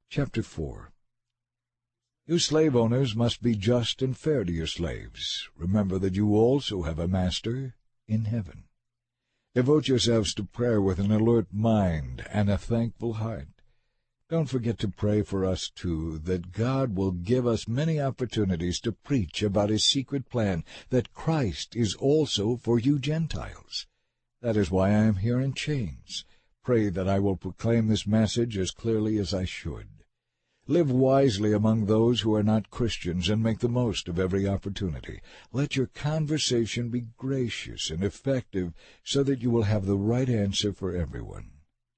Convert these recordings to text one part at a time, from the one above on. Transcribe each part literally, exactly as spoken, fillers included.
Chapter four. You slave owners must be just and fair to your slaves. Remember that you also have a master in heaven. Devote yourselves to prayer with an alert mind and a thankful heart. Don't forget to pray for us, too, that God will give us many opportunities to preach about his secret plan, that Christ is also for you Gentiles. That is why I am here in chains. Pray that I will proclaim this message as clearly as I should. Live wisely among those who are not Christians, and make the most of every opportunity. Let your conversation be gracious and effective, so that you will have the right answer for everyone.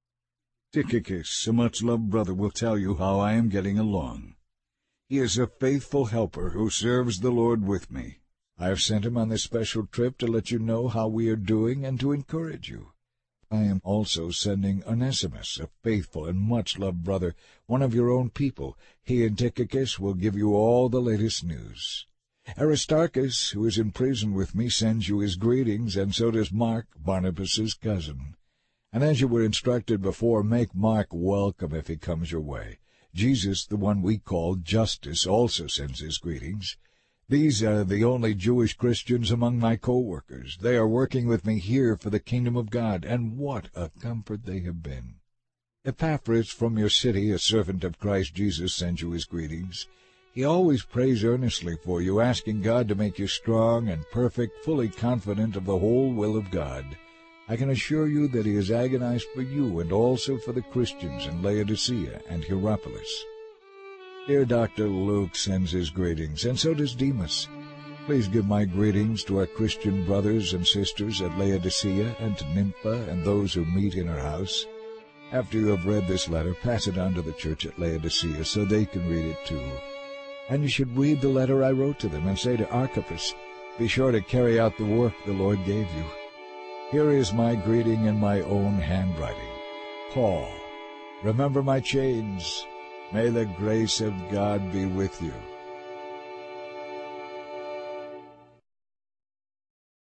Tychicus, a much-loved brother, will tell you how I am getting along. He is a faithful helper who serves the Lord with me. I have sent him on this special trip to let you know how we are doing and to encourage you. I am also sending Onesimus, a faithful and much-loved brother, one of your own people. He and Tychicus will give you all the latest news. Aristarchus, who is in prison with me, sends you his greetings, and so does Mark, Barnabas's cousin. And as you were instructed before, make Mark welcome if he comes your way. Jesus, the one we call Justus, also sends his greetings. These are the only Jewish Christians among my co-workers. They are working with me here for the kingdom of God, and what a comfort they have been. Epaphras from your city, a servant of Christ Jesus, sends you his greetings. He always prays earnestly for you, asking God to make you strong and perfect, fully confident of the whole will of God. I can assure you that he has agonized for you and also for the Christians in Laodicea and Hierapolis. Dear Doctor Luke sends his greetings, and so does Demas. Please give my greetings to our Christian brothers and sisters at Laodicea, and to Nympha and those who meet in her house. After you have read this letter, pass it on to the church at Laodicea so they can read it too. And you should read the letter I wrote to them and say to Archippus, be sure to carry out the work the Lord gave you. Here is my greeting in my own handwriting. Paul, remember my chains. May the grace of God be with you.